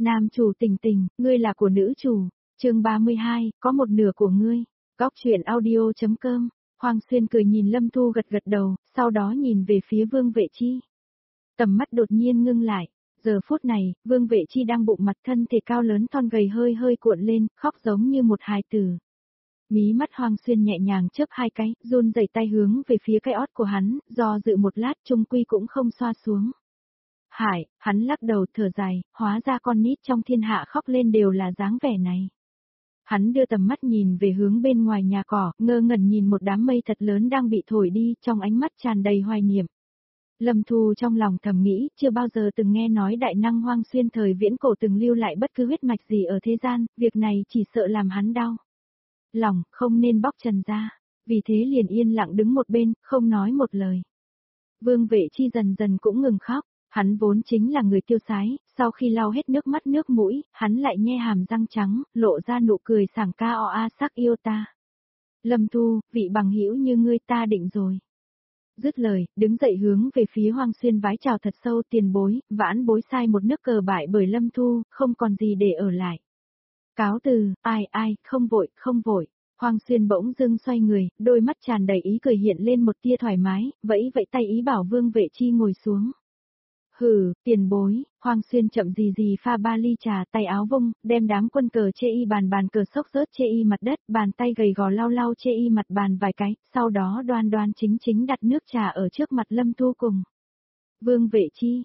Nam chủ Tình Tình, ngươi là của nữ chủ. Chương 32, có một nửa của ngươi. Góc truyện audio.com. Hoàng Xuyên cười nhìn Lâm Thu gật gật đầu, sau đó nhìn về phía Vương Vệ Chi. Tầm mắt đột nhiên ngưng lại. Giờ phút này, Vương Vệ Chi đang bụng mặt thân thể cao lớn thon gầy hơi hơi cuộn lên, khóc giống như một hài tử. Mí mắt Hoàng Xuyên nhẹ nhàng chớp hai cái, run rẩy tay hướng về phía cái ót của hắn, do dự một lát chung quy cũng không xoa xuống. Hải, hắn lắc đầu thở dài, hóa ra con nít trong thiên hạ khóc lên đều là dáng vẻ này. Hắn đưa tầm mắt nhìn về hướng bên ngoài nhà cỏ, ngơ ngẩn nhìn một đám mây thật lớn đang bị thổi đi, trong ánh mắt tràn đầy hoài niệm. Lâm Thu trong lòng thầm nghĩ, chưa bao giờ từng nghe nói đại năng Hoàng Xuyên thời viễn cổ từng lưu lại bất cứ huyết mạch gì ở thế gian, việc này chỉ sợ làm hắn đau lòng, không nên bóc trần ra, vì thế liền yên lặng đứng một bên, không nói một lời. Vương Vệ Chi dần dần cũng ngừng khóc, hắn vốn chính là người tiêu sái, sau khi lau hết nước mắt nước mũi, hắn lại nhe hàm răng trắng, lộ ra nụ cười sảng ca o a sắc yêu ta. Lâm Thu, vị bằng hữu như ngươi ta định rồi. Dứt lời, đứng dậy hướng về phía Hoàng Xuyên vái chào thật sâu tiền bối, vãn bối sai một nước cờ bại bởi Lâm Thu, không còn gì để ở lại. Cáo từ, ai, không vội, không vội. Hoàng Xuyên bỗng dưng xoay người, đôi mắt tràn đầy ý cười hiện lên một tia thoải mái, vẫy tay ý bảo Vương Vệ Chi ngồi xuống. Hừ, tiền bối, Hoàng Xuyên chậm gì pha ba ly trà, tay áo vung, đem đám quân cờ chê y bàn cờ sốc rớt chê y mặt đất, bàn tay gầy gò lau chê y mặt bàn vài cái, sau đó đoan chính đặt nước trà ở trước mặt Lâm Thu cùng. Vương Vệ Chi,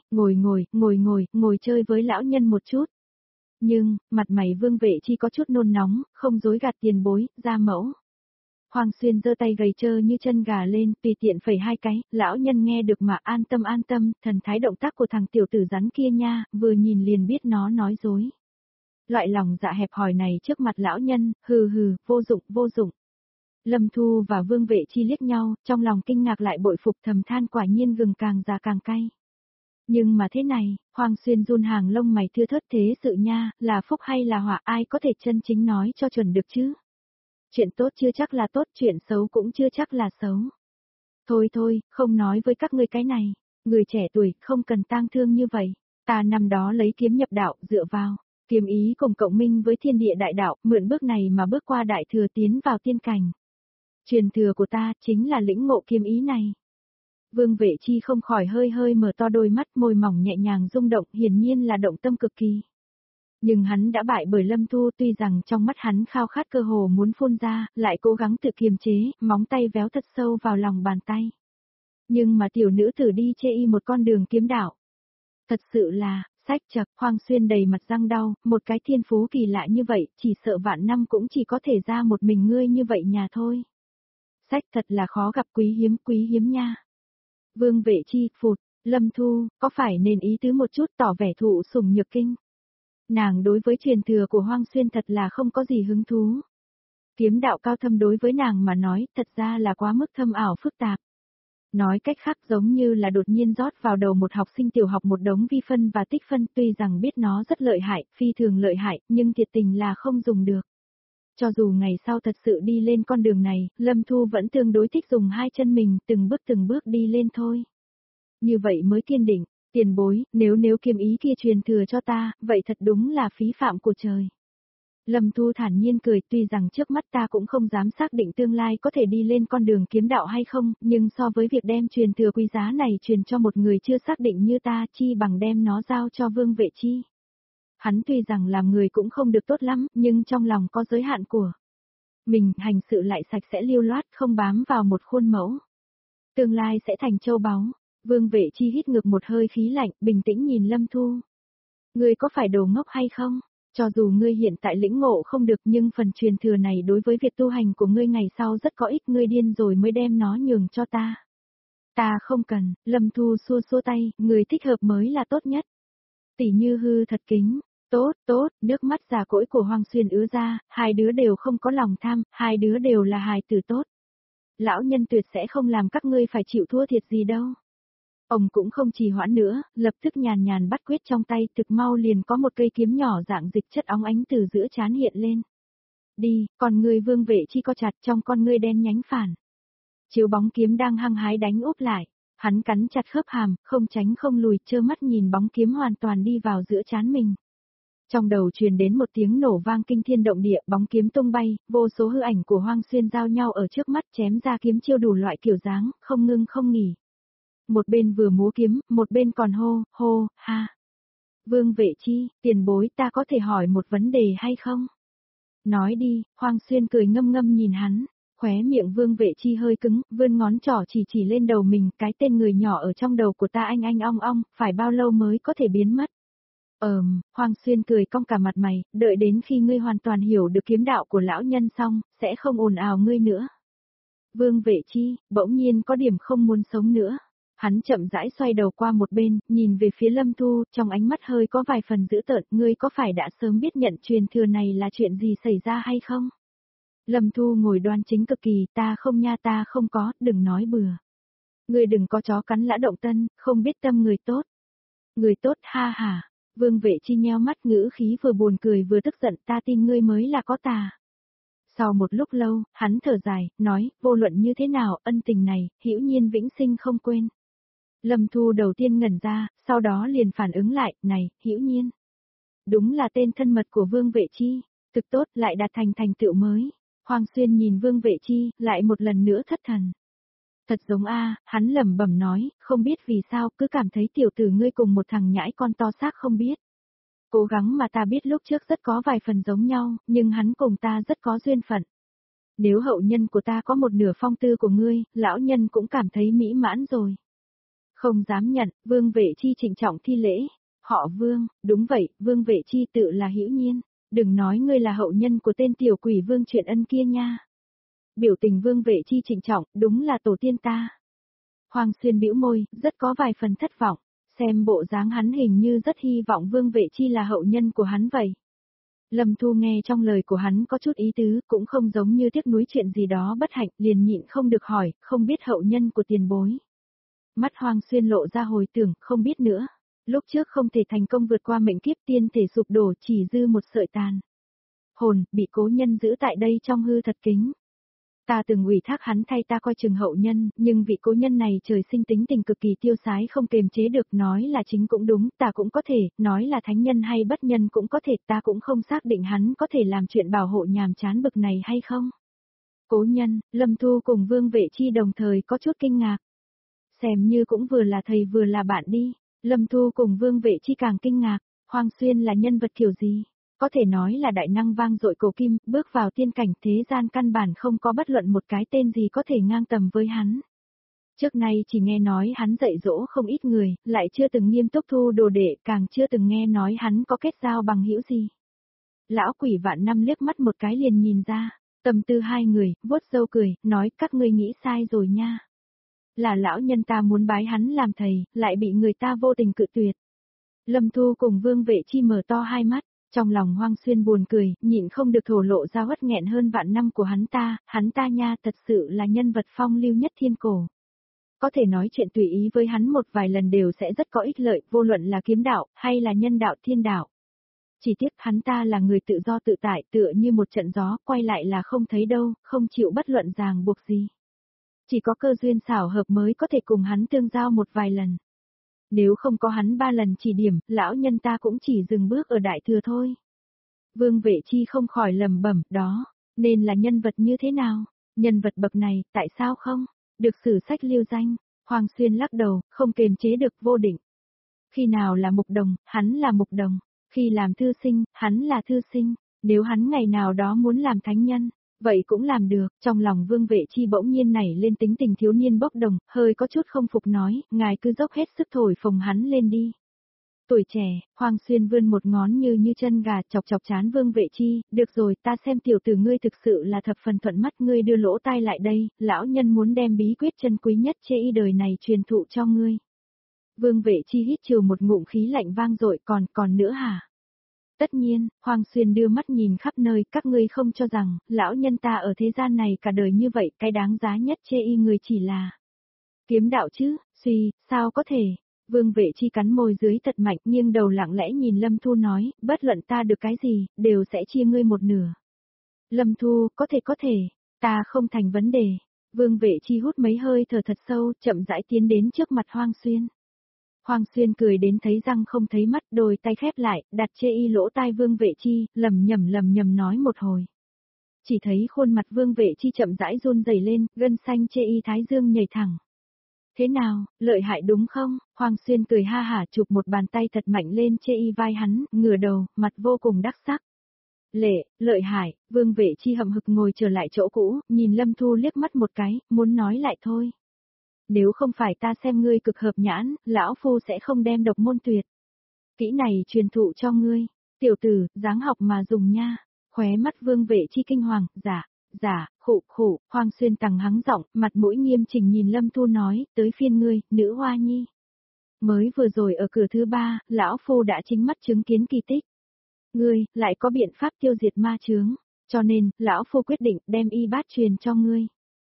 ngồi chơi với lão nhân một chút. Nhưng, mặt mày Vương Vệ Chi có chút nôn nóng, không dối gạt tiền bối, ra mẫu. Hoàng Xuyên giơ tay gầy trơ như chân gà lên, tùy tiện phẩy hai cái, lão nhân nghe được mà an tâm, thần thái động tác của thằng tiểu tử rắn kia nha, vừa nhìn liền biết nó nói dối. Loại lòng dạ hẹp hòi này trước mặt lão nhân, hừ, vô dụng. Lâm Thu và Vương Vệ Chi liếc nhau, trong lòng kinh ngạc lại bội phục thầm than quả nhiên gừng càng già càng cay. Nhưng mà thế này, Hoàng Xuyên run hàng lông mày thưa thớt thế sự nha, là phúc hay là họa ai có thể chân chính nói cho chuẩn được chứ? Chuyện tốt chưa chắc là tốt, chuyện xấu cũng chưa chắc là xấu. Thôi, không nói với các ngươi cái này, người trẻ tuổi không cần tang thương như vậy, ta năm đó lấy kiếm nhập đạo dựa vào, kiếm ý cùng cộng minh với thiên địa đại đạo, mượn bước này mà bước qua đại thừa tiến vào tiên cảnh. Truyền thừa của ta chính là lĩnh ngộ kiếm ý này. Vương Vệ Chi không khỏi hơi mở to đôi mắt, môi mỏng nhẹ nhàng rung động, hiển nhiên là động tâm cực kỳ. Nhưng hắn đã bại bởi Lâm Thu, tuy rằng trong mắt hắn khao khát cơ hồ muốn phun ra, lại cố gắng tự kiềm chế, móng tay véo thật sâu vào lòng bàn tay. Nhưng mà tiểu nữ tử đi chê y một con đường kiếm đạo. Thật sự là, sách chật, Hoàng Xuyên đầy mặt răng đau, một cái thiên phú kỳ lạ như vậy, chỉ sợ vạn năm cũng chỉ có thể ra một mình ngươi như vậy nhà thôi. Sách thật là khó gặp quý hiếm nha. Vương Vệ Chi, phụt, Lâm Thu, có phải nên ý tứ một chút tỏ vẻ thụ sủng nhược kinh? Nàng đối với truyền thừa của Hoàng Xuyên thật là không có gì hứng thú. Kiếm đạo cao thâm đối với nàng mà nói thật ra là quá mức thâm ảo phức tạp. Nói cách khác giống như là đột nhiên rót vào đầu một học sinh tiểu học một đống vi phân và tích phân, tuy rằng biết nó rất lợi hại, phi thường lợi hại, nhưng thiệt tình là không dùng được. Cho dù ngày sau thật sự đi lên con đường này, Lâm Thu vẫn tương đối thích dùng hai chân mình từng bước đi lên thôi. Như vậy mới kiên định, tiền bối, nếu kiếm ý kia truyền thừa cho ta, vậy thật đúng là phí phạm của trời. Lâm Thu thản nhiên cười, tuy rằng trước mắt ta cũng không dám xác định tương lai có thể đi lên con đường kiếm đạo hay không, nhưng so với việc đem truyền thừa quý giá này truyền cho một người chưa xác định như ta, chi bằng đem nó giao cho Vương Vệ Chi. Hắn tuy rằng làm người cũng không được tốt lắm, nhưng trong lòng có giới hạn của mình, hành sự lại sạch sẽ lưu loát, không bám vào một khuôn mẫu. Tương lai sẽ thành châu báu. Vương Vệ Chi hít ngược một hơi khí lạnh, bình tĩnh nhìn Lâm Thu. Ngươi có phải đồ ngốc hay không? Cho dù ngươi hiện tại lĩnh ngộ không được, nhưng phần truyền thừa này đối với việc tu hành của ngươi ngày sau rất có ích, ngươi điên rồi mới đem nó nhường cho ta. Ta không cần, Lâm Thu xua tay, người thích hợp mới là tốt nhất. Tỷ Như hư thật kính. Tốt, nước mắt già cỗi của Hoàng Xuyên ứa ra, hai đứa đều không có lòng tham, hai đứa đều là hài tử tốt. Lão nhân tuyệt sẽ không làm các ngươi phải chịu thua thiệt gì đâu. Ông cũng không trì hoãn nữa, lập tức nhàn bắt quyết trong tay, thực mau liền có một cây kiếm nhỏ dạng dịch chất óng ánh từ giữa trán hiện lên. Đi, còn ngươi Vương Vệ Chi co chặt trong con ngươi đen nhánh phản. Chiếu bóng kiếm đang hăng hái đánh úp lại, hắn cắn chặt khớp hàm, không tránh không lùi, trơ mắt nhìn bóng kiếm hoàn toàn đi vào giữa trán mình. Trong đầu truyền đến một tiếng nổ vang kinh thiên động địa, bóng kiếm tung bay, vô số hư ảnh của Hoang Xuyên giao nhau ở trước mắt chém ra kiếm chiêu đủ loại kiểu dáng, không ngưng không nghỉ. Một bên vừa múa kiếm, một bên còn hô, hô, ha. Vương Vệ Chi, tiền bối ta có thể hỏi một vấn đề hay không? Nói đi, Hoang Xuyên cười ngâm ngâm nhìn hắn, khóe miệng Vương Vệ Chi hơi cứng, vươn ngón trỏ chỉ lên đầu mình, cái tên người nhỏ ở trong đầu của ta anh ong ong, phải bao lâu mới có thể biến mất? Hoang Xuyên cười cong cả mặt mày, đợi đến khi ngươi hoàn toàn hiểu được kiếm đạo của lão nhân xong, sẽ không ồn ào ngươi nữa. Vương Vệ Chi, bỗng nhiên có điểm không muốn sống nữa. Hắn chậm rãi xoay đầu qua một bên, nhìn về phía Lâm Thu, trong ánh mắt hơi có vài phần dữ tợn, ngươi có phải đã sớm biết nhận truyền thừa này là chuyện gì xảy ra hay không? Lâm Thu ngồi đoan chính cực kỳ, ta không nha, ta không có, đừng nói bừa. Ngươi đừng có chó cắn lã động tân, không biết tâm người tốt. Người tốt ha hả. Vương Vệ Chi nheo mắt, ngữ khí vừa buồn cười vừa tức giận, ta tin ngươi mới là có tà. Sau một lúc lâu, hắn thở dài, nói, vô luận như thế nào, ân tình này, hữu nhiên vĩnh sinh không quên. Lâm Thu đầu tiên ngẩn ra, sau đó liền phản ứng lại, này, hữu nhiên. Đúng là tên thân mật của Vương Vệ Chi, thực tốt, lại đạt thành thành tựu mới. Hoàng Xuyên nhìn Vương Vệ Chi, lại một lần nữa thất thần. Thật giống hắn lẩm bẩm nói, không biết vì sao, cứ cảm thấy tiểu tử ngươi cùng một thằng nhãi con to xác không biết. Cố gắng mà ta biết lúc trước rất có vài phần giống nhau, nhưng hắn cùng ta rất có duyên phận. Nếu hậu nhân của ta có một nửa phong tư của ngươi, lão nhân cũng cảm thấy mỹ mãn rồi. Không dám nhận, Vương Vệ Chi trịnh trọng thi lễ. Họ Vương, đúng vậy, Vương Vệ Chi tự là hữu nhiên. Đừng nói ngươi là hậu nhân của tên tiểu quỷ Vương Chuyện Ân kia nha. Biểu tình Vương Vệ Chi trịnh trọng, đúng là tổ tiên ta. Hoàng Xuyên bĩu môi, rất có vài phần thất vọng. Xem bộ dáng hắn hình như rất hy vọng Vương Vệ Chi là hậu nhân của hắn vậy. Lâm Thu nghe trong lời của hắn có chút ý tứ, cũng không giống như tiếc nuối chuyện gì đó bất hạnh, liền nhịn không được hỏi, không biết hậu nhân của tiền bối. Mắt Hoàng Xuyên lộ ra hồi tưởng, không biết nữa. Lúc trước không thể thành công vượt qua mệnh kiếp, tiên thể sụp đổ, chỉ dư một sợi tàn. Hồn, bị cố nhân giữ tại đây trong hư thật kính. Ta từng ủy thác hắn thay ta coi chừng hậu nhân, nhưng vị cố nhân này trời sinh tính tình cực kỳ tiêu sái không kềm chế được, nói là chính cũng đúng, ta cũng có thể, nói là thánh nhân hay bất nhân cũng có thể, ta cũng không xác định hắn có thể làm chuyện bảo hộ nhàm chán bực này hay không. Cố nhân, Lâm Thu cùng Vương Vệ Chi đồng thời có chút kinh ngạc. Xem như cũng vừa là thầy vừa là bạn đi, Lâm Thu cùng Vương Vệ Chi càng kinh ngạc, Hoàng Xuyên là nhân vật kiểu gì? Có thể nói là đại năng vang dội cổ kim, bước vào tiên cảnh thế gian căn bản không có bất luận một cái tên gì có thể ngang tầm với hắn. Trước nay chỉ nghe nói hắn dạy dỗ không ít người, lại chưa từng nghiêm túc thu đồ đệ, càng chưa từng nghe nói hắn có kết giao bằng hữu gì. Lão quỷ vạn năm liếc mắt một cái liền nhìn ra, tâm tư hai người, vuốt râu cười, nói các ngươi nghĩ sai rồi nha. Là lão nhân ta muốn bái hắn làm thầy, lại bị người ta vô tình cự tuyệt. Lâm Thu cùng Vương Vệ Chi mở to hai mắt. Trong lòng Hoang Xuyên buồn cười, nhịn không được thổ lộ ra uất nghẹn hơn vạn năm của hắn ta nha thật sự là nhân vật phong lưu nhất thiên cổ. Có thể nói chuyện tùy ý với hắn một vài lần đều sẽ rất có ích lợi, vô luận là kiếm đạo, hay là nhân đạo thiên đạo. Chỉ tiếc hắn ta là người tự do tự tại tựa như một trận gió, quay lại là không thấy đâu, không chịu bất luận ràng buộc gì. Chỉ có cơ duyên xảo hợp mới có thể cùng hắn tương giao một vài lần. Nếu không có hắn 3 lần chỉ điểm, lão nhân ta cũng chỉ dừng bước ở đại thừa thôi. Vương Vệ Chi không khỏi lầm bẩm, đó, nên là nhân vật như thế nào? Nhân vật bậc này, tại sao không? Được sử sách lưu danh, Hoàng Xuyên lắc đầu, không kềm chế được vô định. Khi nào là mục đồng, hắn là mục đồng. Khi làm thư sinh, hắn là thư sinh. Nếu hắn ngày nào đó muốn làm thánh nhân, vậy cũng làm được. Trong lòng Vương Vệ Chi bỗng nhiên nảy lên tính tình thiếu niên bốc đồng, hơi có chút không phục nói, ngài cứ dốc hết sức thổi phồng hắn lên đi. Tuổi trẻ, Hoàng Xuyên vươn một ngón như chân gà chọc chọc chán Vương Vệ Chi, được rồi ta xem tiểu tử ngươi thực sự là thập phần thuận mắt, ngươi đưa lỗ tai lại đây, lão nhân muốn đem bí quyết chân quý nhất chê y đời này truyền thụ cho ngươi. Vương Vệ Chi hít trừ một ngụm khí lạnh vang dội, còn nữa hả? Tất nhiên, Hoàng Xuyên đưa mắt nhìn khắp nơi, các ngươi không cho rằng, lão nhân ta ở thế gian này cả đời như vậy, cái đáng giá nhất chê y người chỉ là kiếm đạo chứ, sao có thể? Vương Vệ Chi cắn môi dưới thật mạnh, nghiêng đầu lặng lẽ nhìn Lâm Thu nói, bất luận ta được cái gì, đều sẽ chia ngươi một nửa. Lâm Thu, có thể, ta không thành vấn đề. Vương Vệ Chi hút mấy hơi thở thật sâu, chậm rãi tiến đến trước mặt Hoàng Xuyên. Hoàng Xuyên cười đến thấy răng không thấy mắt, đôi tay khép lại, đặt chê y lỗ tai Vương Vệ Chi, lầm nhầm nói một hồi. Chỉ thấy khuôn mặt Vương Vệ Chi chậm rãi run rẩy lên, gân xanh chê y thái dương nhảy thẳng. Thế nào, lợi hại đúng không? Hoàng Xuyên cười ha hả chụp một bàn tay thật mạnh lên chê y vai hắn, ngửa đầu, mặt vô cùng đắc sắc. Lợi hại, Vương Vệ Chi hậm hực ngồi trở lại chỗ cũ, nhìn Lâm Thu liếc mắt một cái, muốn nói lại thôi. Nếu không phải ta xem ngươi cực hợp nhãn, lão phu sẽ không đem độc môn tuyệt. Kỹ này truyền thụ cho ngươi, tiểu tử, dáng học mà dùng nha. Khóe mắt Vương Vệ Chi kinh hoàng, khụ, Hoàng Xuyên tằng hắng giọng, mặt mũi nghiêm chỉnh nhìn Lâm Thu nói, tới phiên ngươi, nữ hoa nhi. Mới vừa rồi ở cửa thứ 3, lão phu đã chính mắt chứng kiến kỳ tích. Ngươi, lại có biện pháp tiêu diệt ma chướng, cho nên, lão phu quyết định đem y bát truyền cho ngươi.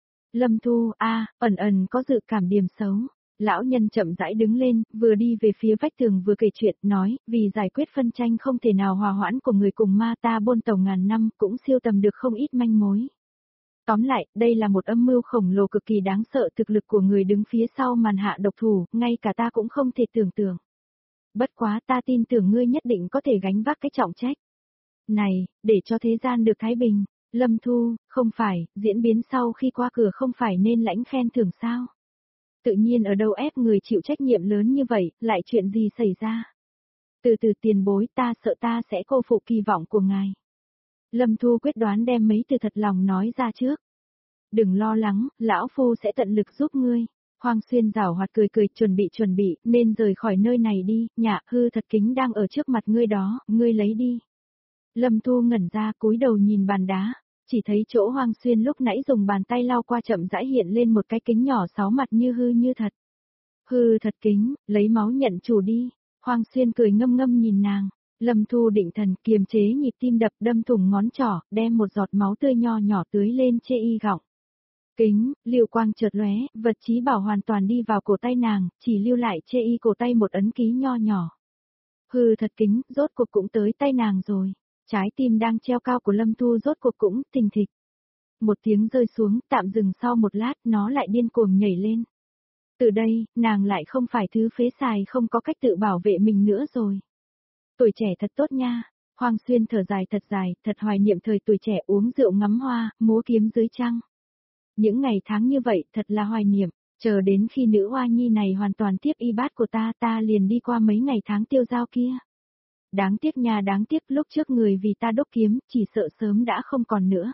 Lâm Thu, ẩn có dự cảm điểm xấu. Lão nhân chậm rãi đứng lên, vừa đi về phía vách tường vừa kể chuyện, nói, vì giải quyết phân tranh không thể nào hòa hoãn của người cùng ma ta bôn tàu ngàn năm, cũng siêu tầm được không ít manh mối. Tóm lại, đây là một âm mưu khổng lồ cực kỳ đáng sợ, thực lực của người đứng phía sau màn hạ độc thủ, ngay cả ta cũng không thể tưởng tượng. Bất quá ta tin tưởng ngươi nhất định có thể gánh vác cái trọng trách. Này, để cho thế gian được thái bình, Lâm Thu, không phải, diễn biến sau khi qua cửa không phải nên lãnh khen thưởng sao? Tự nhiên ở đâu ép người chịu trách nhiệm lớn như vậy, lại chuyện gì xảy ra? Từ từ tiền bối, ta sợ ta sẽ cô phụ kỳ vọng của ngài. Lâm Thu quyết đoán đem mấy từ thật lòng nói ra trước. Đừng lo lắng, lão phu sẽ tận lực giúp ngươi. Hoàng Xuyên giảo hoạt cười chuẩn bị, nên rời khỏi nơi này đi, nhà hư thật kính đang ở trước mặt ngươi đó, ngươi lấy đi. Lâm Thu ngẩn ra cúi đầu nhìn bàn đá, chỉ thấy chỗ Hoàng Xuyên lúc nãy dùng bàn tay lau qua chậm rãi hiện lên một cái kính nhỏ 6 mặt như hư như thật. Hư thật kính, lấy máu nhận chủ đi. Hoàng Xuyên cười ngâm nhìn nàng. Lâm Thu định thần kiềm chế nhịp tim đập đâm thủng ngón trỏ, đem một giọt máu tươi nho nhỏ tưới lên chê y gọng. Kính, liều quang chợt lóe, vật chí bảo hoàn toàn đi vào cổ tay nàng, chỉ lưu lại chê y cổ tay một ấn ký nho nhỏ. Hư thật kính, rốt cuộc cũng tới tay nàng rồi. Trái tim đang treo cao của Lâm Thu rốt cuộc cũng thình thịch. Một tiếng rơi xuống, tạm dừng sau một lát, nó lại điên cuồng nhảy lên. Từ đây, nàng lại không phải thứ phế xài không có cách tự bảo vệ mình nữa rồi. Tuổi trẻ thật tốt nha. Hoàng Xuyên thở dài, thật hoài niệm thời tuổi trẻ uống rượu ngắm hoa, múa kiếm dưới trăng. Những ngày tháng như vậy thật là hoài niệm, chờ đến khi nữ hoa nhi này hoàn toàn tiếp y bát của ta liền đi qua mấy ngày tháng tiêu dao kia. Đáng tiếc lúc trước người vì ta đốt kiếm, chỉ sợ sớm đã không còn nữa.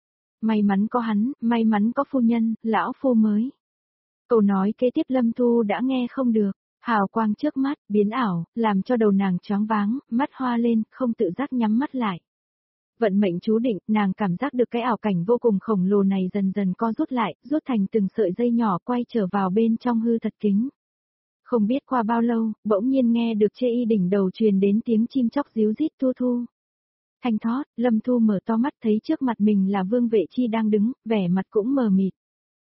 May mắn có hắn, may mắn có phu nhân, lão phu mới. Câu nói kế tiếp Lâm Thu đã nghe không được, hào quang trước mắt, biến ảo, làm cho đầu nàng choáng váng, mắt hoa lên, không tự giác nhắm mắt lại. Vận mệnh chú định, nàng cảm giác được cái ảo cảnh vô cùng khổng lồ này dần dần co rút lại, rút thành từng sợi dây nhỏ quay trở vào bên trong hư thật kính. Không biết qua bao lâu, bỗng nhiên nghe được chê y đỉnh đầu truyền đến tiếng chim chóc ríu rít thu thu. Thanh thót, Lâm Thu mở to mắt thấy trước mặt mình là Vương Vệ Chi đang đứng, vẻ mặt cũng mờ mịt.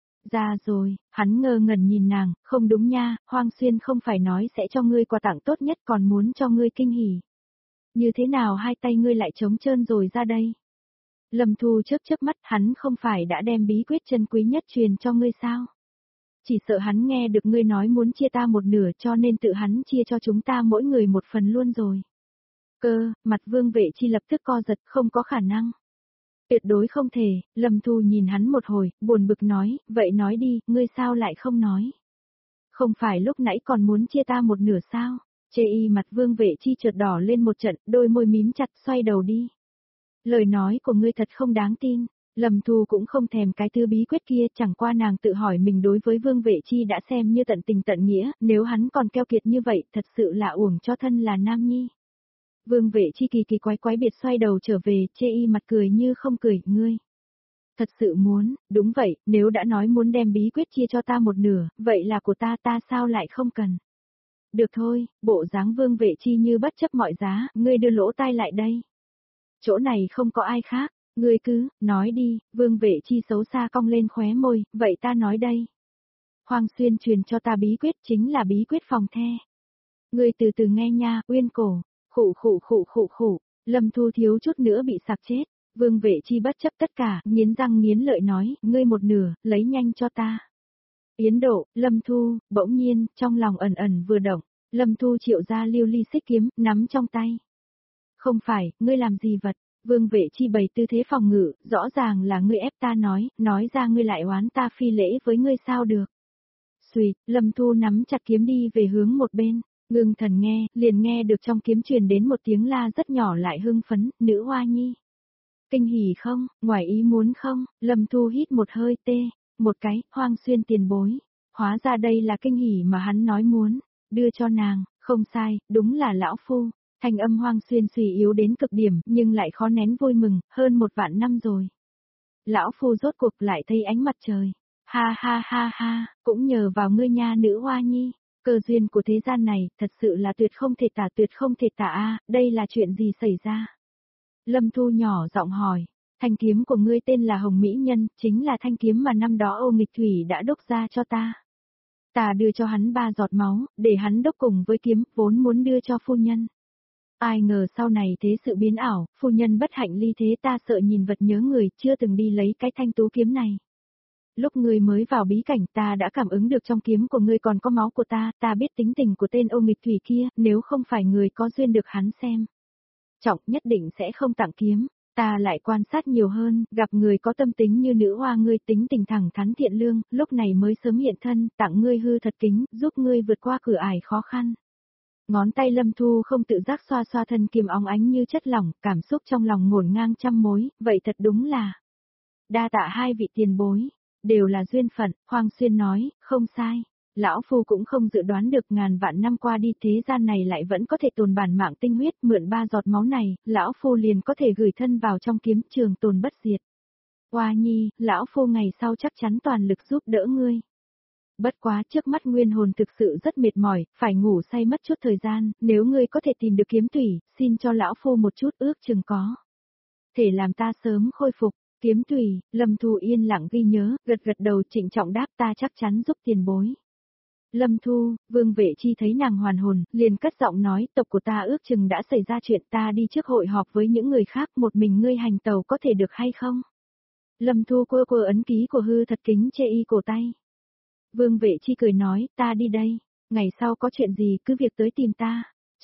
Ra rồi, hắn ngơ ngẩn nhìn nàng, không đúng nha, Hoàng Xuyên không phải nói sẽ cho ngươi quà tặng tốt nhất còn muốn cho ngươi kinh hỉ. Như thế nào hai tay ngươi lại trống trơn rồi ra đây? Lâm Thu chớp mắt, hắn không phải đã đem bí quyết chân quý nhất truyền cho ngươi sao? Chỉ sợ hắn nghe được ngươi nói muốn chia ta một nửa cho nên tự hắn chia cho chúng ta mỗi người một phần luôn rồi. Mặt Vương Vệ Chi lập tức co giật, không có khả năng. Tuyệt đối không thể, Lâm Thu nhìn hắn một hồi, buồn bực nói, vậy nói đi, ngươi sao lại không nói? Không phải lúc nãy còn muốn chia ta một nửa sao? Chê y mặt Vương Vệ Chi chợt đỏ lên một trận, đôi môi mím chặt xoay đầu đi. Lời nói của ngươi thật không đáng tin. Lâm Thu cũng không thèm cái thứ bí quyết kia, chẳng qua nàng tự hỏi mình đối với Vương Vệ Chi đã xem như tận tình tận nghĩa, nếu hắn còn keo kiệt như vậy, thật sự là uổng cho thân là nam nhi. Vương Vệ Chi kỳ quái biệt xoay đầu trở về, chê y mặt cười như không cười, ngươi. Thật sự muốn, đúng vậy, nếu đã nói muốn đem bí quyết chia cho ta một nửa, vậy là của ta sao lại không cần. Được thôi, bộ dáng Vương Vệ Chi như bất chấp mọi giá, ngươi đưa lỗ tai lại đây. Chỗ này không có ai khác. Ngươi cứ, nói đi, Vương Vệ Chi xấu xa cong lên khóe môi, vậy ta nói đây. Hoàng Xuyên truyền cho ta bí quyết chính là bí quyết phòng the. Ngươi từ từ nghe nha, Uyên cổ, khụ, Lâm Thu thiếu chút nữa bị sặc chết. Vương Vệ Chi bất chấp tất cả, nghiến răng nghiến lợi nói, ngươi một nửa, lấy nhanh cho ta. Yến Độ, Lâm Thu, bỗng nhiên, trong lòng ẩn vừa động, Lâm Thu triệu ra lưu ly xích kiếm, nắm trong tay. Không phải, ngươi làm gì vật? Vương Vệ Chi bày tư thế phòng ngự, rõ ràng là ngươi ép ta nói ra ngươi lại oán ta phi lễ với ngươi sao được. Xùy, Lâm Thu nắm chặt kiếm đi về hướng một bên, ngưng thần nghe, liền nghe được trong kiếm truyền đến một tiếng la rất nhỏ lại hưng phấn, nữ hoa nhi. Kinh hỉ không, ngoài ý muốn không, Lâm Thu hít một hơi tê, một cái, Hoang Xuyên tiền bối. Hóa ra đây là kinh hỉ mà hắn nói muốn, đưa cho nàng, không sai, đúng là lão phu. Thanh âm Hoang Xuyên suy yếu đến cực điểm nhưng lại khó nén vui mừng, hơn 1 vạn năm rồi. Lão phu rốt cuộc lại thấy ánh mặt trời. Ha ha ha ha, cũng nhờ vào ngươi nha nữ hoa nhi. Cơ duyên của thế gian này thật sự là tuyệt không thể tả a, đây là chuyện gì xảy ra? Lâm Thu nhỏ giọng hỏi, thanh kiếm của ngươi tên là Hồng Mỹ Nhân, chính là thanh kiếm mà năm đó Ô Nghịch Thủy đã đúc ra cho ta. Ta đưa cho hắn 3 giọt máu, để hắn đúc cùng với kiếm, vốn muốn đưa cho phu nhân. Ai ngờ sau này thế sự biến ảo, phu nhân bất hạnh ly thế, ta sợ nhìn vật nhớ người, chưa từng đi lấy cái thanh tú kiếm này. Lúc ngươi mới vào bí cảnh ta đã cảm ứng được trong kiếm của ngươi còn có máu của ta biết tính tình của tên Ô Nghịch Thủy kia, nếu không phải người có duyên được hắn xem. Trọng nhất định sẽ không tặng kiếm, ta lại quan sát nhiều hơn, gặp người có tâm tính như nữ hoa ngươi tính tình thẳng thắn thiện lương, lúc này mới sớm hiện thân, tặng ngươi hư thật kính, giúp ngươi vượt qua cửa ải khó khăn. Ngón tay Lâm Thu không tự giác xoa xoa thân kiếm óng ánh như chất lỏng, cảm xúc trong lòng ngổn ngang trăm mối, vậy thật đúng là. Đa tạ hai vị tiền bối, đều là duyên phận, Hoang Xuyên nói, không sai. Lão Phu cũng không dự đoán được ngàn vạn năm qua đi thế gian này lại vẫn có thể tồn bản mạng tinh huyết, mượn 3 giọt máu này, Lão Phu liền có thể gửi thân vào trong kiếm trường tồn bất diệt. Hoa nhi, Lão Phu ngày sau chắc chắn toàn lực giúp đỡ ngươi. Bất quá trước mắt nguyên hồn thực sự rất mệt mỏi, phải ngủ say mất chút thời gian, nếu ngươi có thể tìm được kiếm tủy, xin cho Lão Phu một chút ước chừng có. Thể làm ta sớm khôi phục, kiếm tủy, Lâm Thu yên lặng ghi nhớ, gật gật đầu trịnh trọng đáp ta chắc chắn giúp tiền bối. Lâm Thu, Vương Vệ Chi thấy nàng hoàn hồn, liền cất giọng nói, tộc của ta ước chừng đã xảy ra chuyện, ta đi trước hội họp với những người khác, một mình ngươi hành tàu có thể được hay không? Lâm Thu quơ ấn ký của hư thật kính chê y cổ tay. Vương Vệ Chi cười nói, ta đi đây, ngày sau có chuyện gì cứ việc tới tìm ta.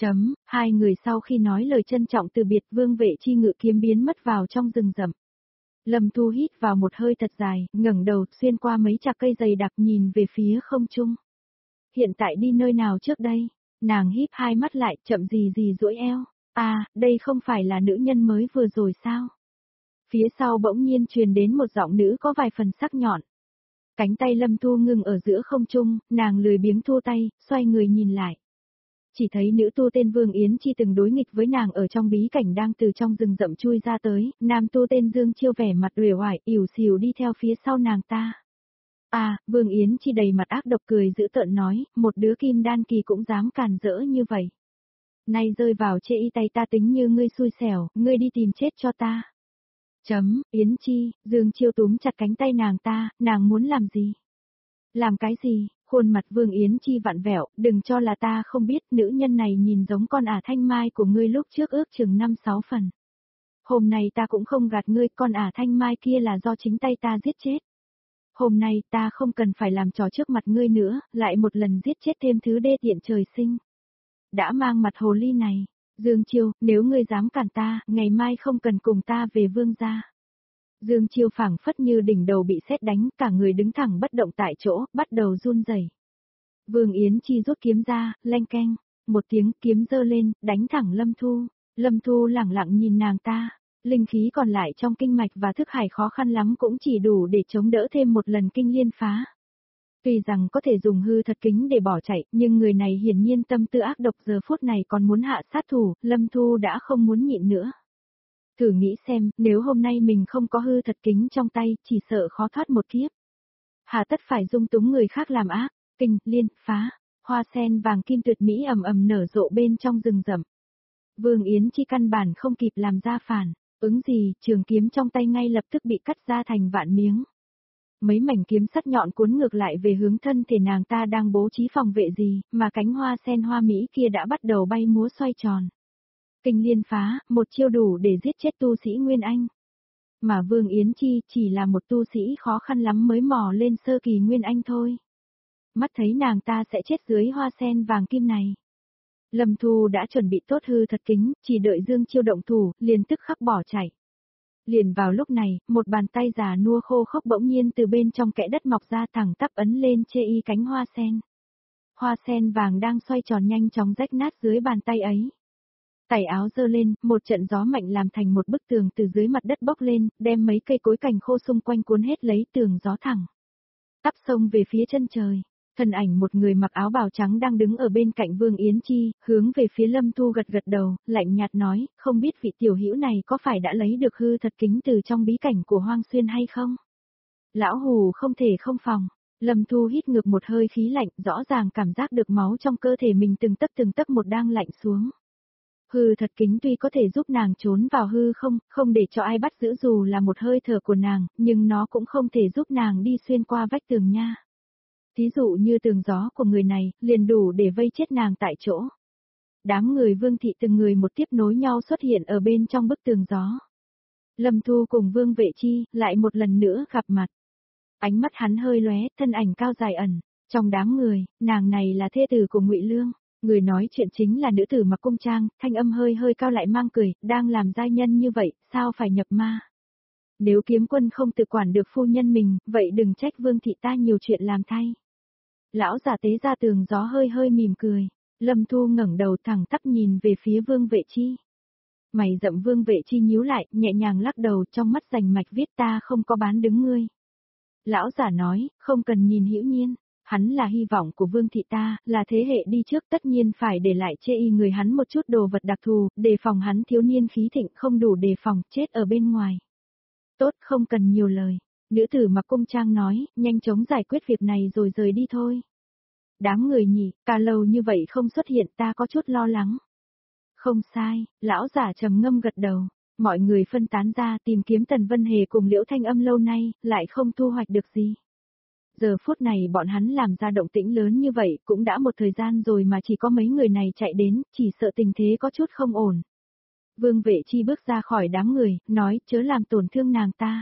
Hai người sau khi nói lời trân trọng từ biệt, Vương Vệ Chi ngự kiếm biến mất vào trong rừng rậm. Lâm Thu hít vào một hơi thật dài, ngẩng đầu xuyên qua mấy chạc cây dày đặc nhìn về phía không trung. Hiện tại đi nơi nào trước đây? Nàng híp hai mắt lại, chậm gì duỗi eo. À, đây không phải là nữ nhân mới vừa rồi sao? Phía sau bỗng nhiên truyền đến một giọng nữ có vài phần sắc nhọn. Cánh tay Lâm Thu ngừng ở giữa không trung, nàng lười biếng thua tay, xoay người nhìn lại. Chỉ thấy nữ tu tên Vương Yến Chi từng đối nghịch với nàng ở trong bí cảnh đang từ trong rừng rậm chui ra tới, nam tu tên Dương Chiêu vẻ mặt uể oải, ỉu xìu đi theo phía sau nàng ta. À, Vương Yến Chi đầy mặt ác độc cười dữ tợn nói, một đứa kim đan kỳ cũng dám càn rỡ như vậy. Nay rơi vào chê y tay ta tính như ngươi xui xẻo, ngươi đi tìm chết cho ta. Yến Chi, Dương Chiêu túm chặt cánh tay nàng ta, nàng muốn làm gì? Làm cái gì? Khuôn mặt Vương Yến Chi vặn vẹo, đừng cho là ta không biết nữ nhân này nhìn giống con ả thanh mai của ngươi lúc trước ước chừng 5-6 phần. Hôm nay ta cũng không gạt ngươi, con ả thanh mai kia là do chính tay ta giết chết. Hôm nay ta không cần phải làm trò trước mặt ngươi nữa, lại một lần giết chết thêm thứ đê tiện trời sinh. Đã mang mặt hồ ly này, Dương Chiêu, nếu ngươi dám cản ta, ngày mai không cần cùng ta về Vương gia. Dương Chiêu phảng phất như đỉnh đầu bị sét đánh, cả người đứng thẳng bất động tại chỗ, bắt đầu run rẩy. Vương Yến Chi rút kiếm ra, leng keng, một tiếng kiếm giơ lên, đánh thẳng Lâm Thu. Lâm Thu lẳng lặng nhìn nàng ta, linh khí còn lại trong kinh mạch và thức hải khó khăn lắm cũng chỉ đủ để chống đỡ thêm một lần kinh liên phá. Tuy rằng có thể dùng hư thật kính để bỏ chạy, nhưng người này hiển nhiên tâm tư ác độc, giờ phút này còn muốn hạ sát thủ, Lâm Thu đã không muốn nhịn nữa. Thử nghĩ xem, nếu hôm nay mình không có hư thật kính trong tay, chỉ sợ khó thoát một kiếp. Hà tất phải dung túng người khác làm ác, kinh, liên, phá, hoa sen vàng kim tuyệt mỹ ầm ầm nở rộ bên trong rừng rậm. Vương Yến Chi căn bản không kịp làm ra phản, ứng gì, trường kiếm trong tay ngay lập tức bị cắt ra thành vạn miếng. Mấy mảnh kiếm sắc nhọn cuốn ngược lại về hướng thân thể nàng ta đang bố trí phòng vệ gì, mà cánh hoa sen hoa mỹ kia đã bắt đầu bay múa xoay tròn. Kinh liên phá, một chiêu đủ để giết chết tu sĩ Nguyên Anh. Mà Vương Yến Chi chỉ là một tu sĩ khó khăn lắm mới mò lên sơ kỳ Nguyên Anh thôi. Mắt thấy nàng ta sẽ chết dưới hoa sen vàng kim này. Lâm Thu đã chuẩn bị tốt hư thật kính, chỉ đợi Dương Chiêu động thủ, liền tức khắc bỏ chạy. Liền vào lúc này, một bàn tay già nua khô khốc bỗng nhiên từ bên trong kẽ đất mọc ra thẳng tắp ấn lên chê y cánh hoa sen. Hoa sen vàng đang xoay tròn nhanh chóng rách nát dưới bàn tay ấy. Tẩy áo giơ lên, một trận gió mạnh làm thành một bức tường từ dưới mặt đất bốc lên, đem mấy cây cối cành khô xung quanh cuốn hết lấy tường gió thẳng. Tắp sông về phía chân trời, thân ảnh một người mặc áo bào trắng đang đứng ở bên cạnh Vương Yến Chi, hướng về phía Lâm Thu gật gật đầu, lạnh nhạt nói, không biết vị tiểu hữu này có phải đã lấy được hư thật kính từ trong bí cảnh của Hoang Xuyên hay không? Lão Hù không thể không phòng. Lâm Thu hít ngược một hơi khí lạnh, rõ ràng cảm giác được máu trong cơ thể mình từng tấc một đang lạnh xuống. Hư thật kính tuy có thể giúp nàng trốn vào hư không để cho ai bắt giữ dù là một hơi thở của nàng, nhưng nó cũng không thể giúp nàng đi xuyên qua vách tường nha. Thí dụ như tường gió của người này, liền đủ để vây chết nàng tại chỗ. Đám người Vương thị từng người một tiếp nối nhau xuất hiện ở bên trong bức tường gió. Lâm Thu cùng Vương Vệ Chi lại một lần nữa gặp mặt. Ánh mắt hắn hơi lóe, thân ảnh cao dài ẩn. Trong đám người, nàng này là thê tử của Ngụy Lương. Người nói chuyện chính là nữ tử mặc cung trang, thanh âm hơi cao lại mang cười, đang làm giai nhân như vậy, sao phải nhập ma. Nếu Kiếm Quân không tự quản được phu nhân mình, vậy đừng trách Vương thị ta nhiều chuyện làm thay. Lão giả tế ra tường gió hơi mỉm cười. Lâm Thu ngẩng đầu thẳng tắp nhìn về phía Vương Vệ Chi. Mày rậm Vương Vệ Chi nhíu lại, nhẹ nhàng lắc đầu, trong mắt rành mạch viết ta không có bán đứng ngươi. Lão giả nói, không cần nhìn hữu nhiên. Hắn là hy vọng của Vương thị ta, là thế hệ đi trước tất nhiên phải để lại chê y người hắn một chút đồ vật đặc thù, đề phòng hắn thiếu niên khí thịnh không đủ đề phòng, chết ở bên ngoài. Tốt, không cần nhiều lời. Nữ tử mặc cung trang nói, nhanh chóng giải quyết việc này rồi rời đi thôi. Đám người nhỉ, cả lâu như vậy không xuất hiện ta có chút lo lắng. Không sai, lão giả trầm ngâm gật đầu. Mọi người phân tán ra tìm kiếm Tần Vân Hề cùng Liễu Thanh Âm lâu nay, lại không thu hoạch được gì. Giờ phút này bọn hắn làm ra động tĩnh lớn như vậy cũng đã một thời gian rồi mà chỉ có mấy người này chạy đến, chỉ sợ tình thế có chút không ổn. Vương Vệ Chi bước ra khỏi đám người, nói chớ làm tổn thương nàng ta.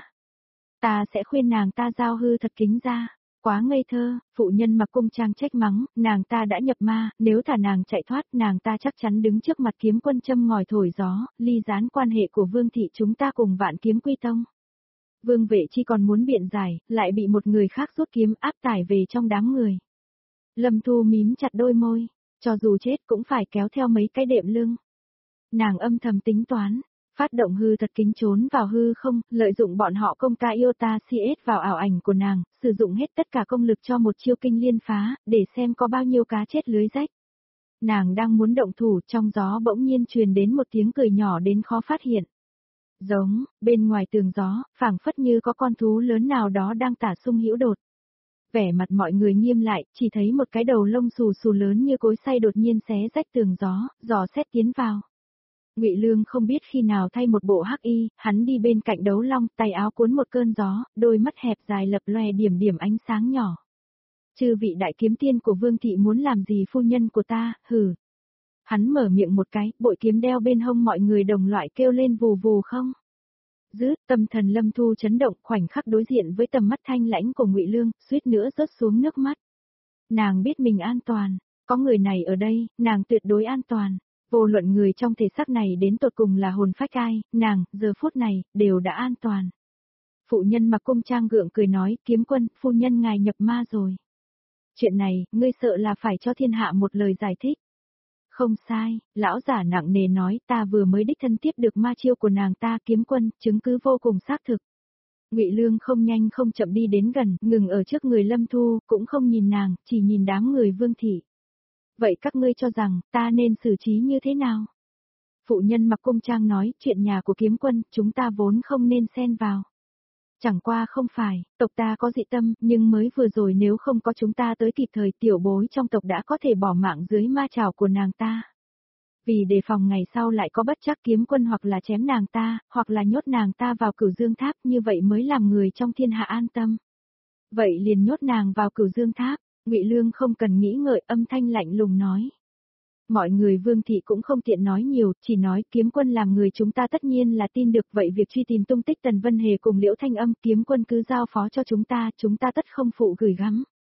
Ta sẽ khuyên nàng ta giao hư thật kính ra. Quá ngây thơ, phụ nhân mặc cung trang trách mắng, nàng ta đã nhập ma, nếu thả nàng chạy thoát nàng ta chắc chắn đứng trước mặt Kiếm Quân châm ngòi thổi gió, ly gián quan hệ của Vương thị chúng ta cùng Vạn Kiếm Quy Tông. Vương Vệ Chi còn muốn biện giải, lại bị một người khác rút kiếm áp tải về trong đám người. Lâm Thu mím chặt đôi môi, cho dù chết cũng phải kéo theo mấy cái đệm lưng. Nàng âm thầm tính toán, phát động hư thật kính trốn vào hư không, lợi dụng bọn họ công ca Iota CS vào ảo ảnh của nàng, sử dụng hết tất cả công lực cho một chiêu kinh liên phá, để xem có bao nhiêu cá chết lưới rách. Nàng đang muốn động thủ, trong gió bỗng nhiên truyền đến một tiếng cười nhỏ đến khó phát hiện. Giống, bên ngoài tường gió, phảng phất như có con thú lớn nào đó đang tả sung hữu đột. Vẻ mặt mọi người nghiêm lại, chỉ thấy một cái đầu lông xù xù lớn như cối xay đột nhiên xé rách tường gió, dò xét tiến vào. Ngụy Lương không biết khi nào thay một bộ hắc y, hắn đi bên cạnh đấu long, tay áo cuốn một cơn gió, đôi mắt hẹp dài lập lòe điểm điểm ánh sáng nhỏ. Chư vị đại kiếm tiên của Vương thị muốn làm gì phu nhân của ta, hừ. Hắn mở miệng một cái, bội kiếm đeo bên hông mọi người đồng loại kêu lên vù vù không. Dứt, tâm thần Lâm Thu chấn động, khoảnh khắc đối diện với tầm mắt thanh lãnh của Ngụy Lương, suýt nữa rớt xuống nước mắt. Nàng biết mình an toàn, có người này ở đây, nàng tuyệt đối an toàn. Vô luận người trong thể xác này đến tột cùng là hồn phách ai, nàng, giờ phút này, đều đã an toàn. Phụ nhân mặc cung trang gượng cười nói, Kiếm Quân, phu nhân ngài nhập ma rồi. Chuyện này, ngươi sợ là phải cho thiên hạ một lời giải thích. Không sai, lão giả nặng nề nói, ta vừa mới đích thân tiếp được ma chiêu của nàng ta, Kiếm Quân, chứng cứ vô cùng xác thực. Ngụy Lương không nhanh không chậm đi đến gần, ngừng ở trước người Lâm Thu, cũng không nhìn nàng, chỉ nhìn đám người Vương thị. Vậy các ngươi cho rằng, ta nên xử trí như thế nào? Phụ nhân mặc cung trang nói, chuyện nhà của Kiếm Quân, chúng ta vốn không nên xen vào. Chẳng qua không phải, tộc ta có dị tâm, nhưng mới vừa rồi nếu không có chúng ta tới kịp thời, tiểu bối trong tộc đã có thể bỏ mạng dưới ma trảo của nàng ta. Vì đề phòng ngày sau lại có bất trắc Kiếm Quân hoặc là chém nàng ta, hoặc là nhốt nàng ta vào Cửu Dương Tháp, như vậy mới làm người trong thiên hạ an tâm. Vậy liền nhốt nàng vào Cửu Dương Tháp. Ngụy Lương không cần nghĩ ngợi, âm thanh lạnh lùng nói. Mọi người Vương thị cũng không tiện nói nhiều, chỉ nói Kiếm Quân làm người chúng ta tất nhiên là tin được, vậy việc truy tìm tung tích Tần Vân Hề cùng Liễu Thanh Âm Kiếm Quân cứ giao phó cho chúng ta tất không phụ gửi gắm.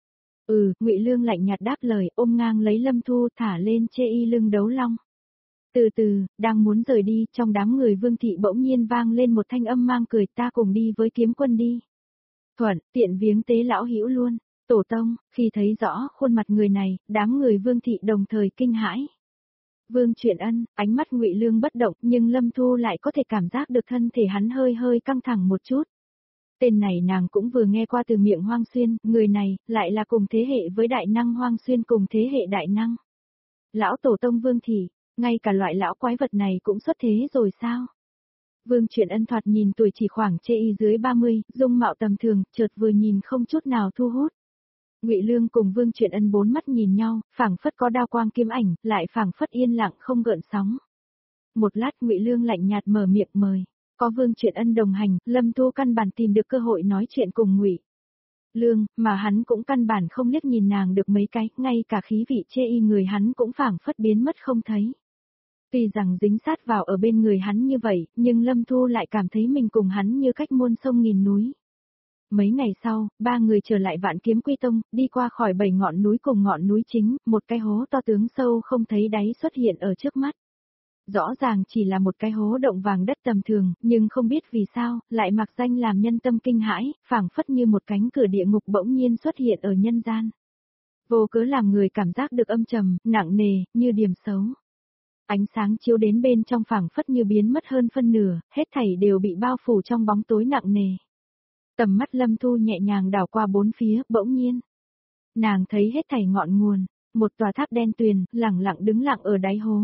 Ngụy Lương lạnh nhạt đáp lời, ôm ngang lấy Lâm Thu thả lên chê y lưng đấu long. Từ từ, đang muốn rời đi, trong đám người Vương thị bỗng nhiên vang lên một thanh âm mang cười, ta cùng đi với kiếm quân đi. Thuận, tiện viếng tế lão hữu luôn. Tổ tông, khi thấy rõ khuôn mặt người này, đám người Vương thị đồng thời kinh hãi. Vương Chuyện Ân, ánh mắt Ngụy Lương bất động, nhưng Lâm Thu lại có thể cảm giác được thân thể hắn hơi hơi căng thẳng một chút. Tên này nàng cũng vừa nghe qua từ miệng Hoang Xuyên, người này, lại là cùng thế hệ với đại năng Hoang Xuyên cùng thế hệ đại năng. Lão tổ tông Vương thị, ngay cả loại lão quái vật này cũng xuất thế rồi sao? Vương Chuyện Ân thoạt nhìn tuổi chỉ khoảng chê y dưới 30, dung mạo tầm thường, chợt vừa nhìn không chút nào thu hút. Ngụy Lương cùng Vương Chuyện Ân bốn mắt nhìn nhau, phảng phất có đao quang kiếm ảnh, lại phảng phất yên lặng không gợn sóng. Một lát Ngụy Lương lạnh nhạt mở miệng mời, có Vương Chuyện Ân đồng hành, Lâm Thu căn bản tìm được cơ hội nói chuyện cùng Ngụy Lương, mà hắn cũng căn bản không liếc nhìn nàng được mấy cái, ngay cả khí vị chê y người hắn cũng phảng phất biến mất không thấy. Tuy rằng dính sát vào ở bên người hắn như vậy, nhưng Lâm Thu lại cảm thấy mình cùng hắn như cách muôn sông nghìn núi. Mấy ngày sau, ba người trở lại Vạn Kiếm Quy Tông, đi qua khỏi 7 ngọn núi cùng ngọn núi chính, một cái hố to tướng sâu không thấy đáy xuất hiện ở trước mắt. Rõ ràng chỉ là một cái hố động vàng đất tầm thường, nhưng không biết vì sao, lại mặc danh làm nhân tâm kinh hãi, phảng phất như một cánh cửa địa ngục bỗng nhiên xuất hiện ở nhân gian. Vô cớ làm người cảm giác được âm trầm, nặng nề, như điểm xấu. Ánh sáng chiếu đến bên trong phảng phất như biến mất hơn phân nửa, hết thảy đều bị bao phủ trong bóng tối nặng nề. Tầm mắt Lâm Thu nhẹ nhàng đảo qua bốn phía, bỗng nhiên. Nàng thấy hết thảy ngọn nguồn, một tòa tháp đen tuyền, lẳng lặng đứng lặng ở đáy hố.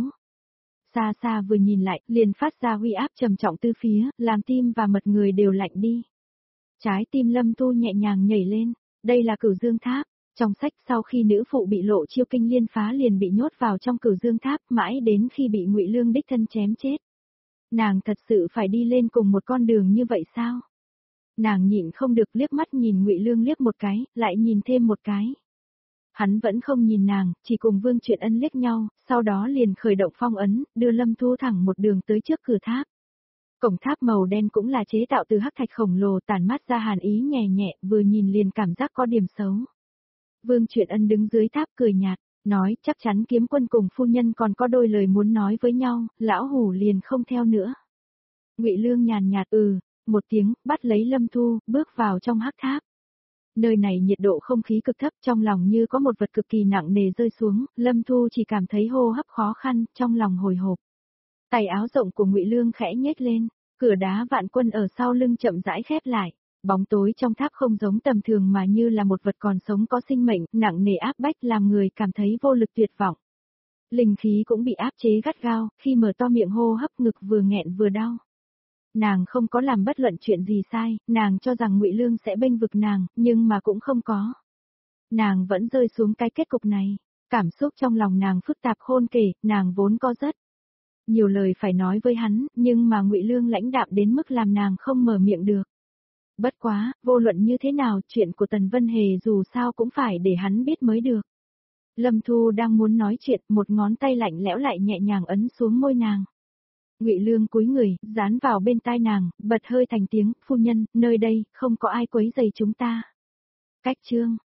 Xa xa vừa nhìn lại, liền phát ra uy áp trầm trọng từ phía, làm tim và mật người đều lạnh đi. Trái tim Lâm Thu nhẹ nhàng nhảy lên, đây là Cửu Dương Tháp. Trong sách sau khi nữ phụ bị Lộ Chiêu kinh liên phá liền bị nhốt vào trong Cửu Dương Tháp mãi đến khi bị Ngụy Lương đích thân chém chết. Nàng thật sự phải đi lên cùng một con đường như vậy sao? Nàng nhịn không được liếc mắt nhìn Ngụy Lương liếc một cái, lại nhìn thêm một cái. Hắn vẫn không nhìn nàng, chỉ cùng Vương Chuyện Ân liếc nhau, sau đó liền khởi động phong ấn, đưa Lâm Thu thẳng một đường tới trước cửa tháp. Cổng tháp màu đen cũng là chế tạo từ hắc thạch khổng lồ tản mát ra hàn ý nhẹ nhẹ, vừa nhìn liền cảm giác có điểm xấu. Vương Chuyện Ân đứng dưới tháp cười nhạt, nói chắc chắn kiếm quân cùng phu nhân còn có đôi lời muốn nói với nhau, lão hủ liền không theo nữa. Ngụy Lương nhàn nhạt một tiếng, bắt lấy Lâm Thu, bước vào trong hắc tháp. Nơi này nhiệt độ không khí cực thấp, trong lòng như có một vật cực kỳ nặng nề rơi xuống, Lâm Thu chỉ cảm thấy hô hấp khó khăn, trong lòng hồi hộp. Tay áo rộng của Ngụy Lương khẽ nhếch lên, cửa đá Vạn Quân ở sau lưng chậm rãi khép lại. Bóng tối trong tháp không giống tầm thường mà như là một vật còn sống có sinh mệnh, nặng nề áp bách làm người cảm thấy vô lực tuyệt vọng. Linh khí cũng bị áp chế gắt gao, khi mở to miệng hô hấp ngực vừa nghẹn vừa đau. Nàng không có làm bất luận chuyện gì sai, nàng cho rằng Ngụy Lương sẽ bênh vực nàng, nhưng mà cũng không có. Nàng vẫn rơi xuống cái kết cục này, cảm xúc trong lòng nàng phức tạp khôn kể, nàng vốn có rất nhiều lời phải nói với hắn, nhưng mà Ngụy Lương lãnh đạm đến mức làm nàng không mở miệng được. Bất quá, vô luận như thế nào, chuyện của Tần Vân Hề dù sao cũng phải để hắn biết mới được. Lâm Thu đang muốn nói chuyện, một ngón tay lạnh lẽo lại nhẹ nhàng ấn xuống môi nàng. Ngụy Lương cúi người, dán vào bên tai nàng, bật hơi thành tiếng, phu nhân, nơi đây, không có ai quấy rầy chúng ta. Cách chương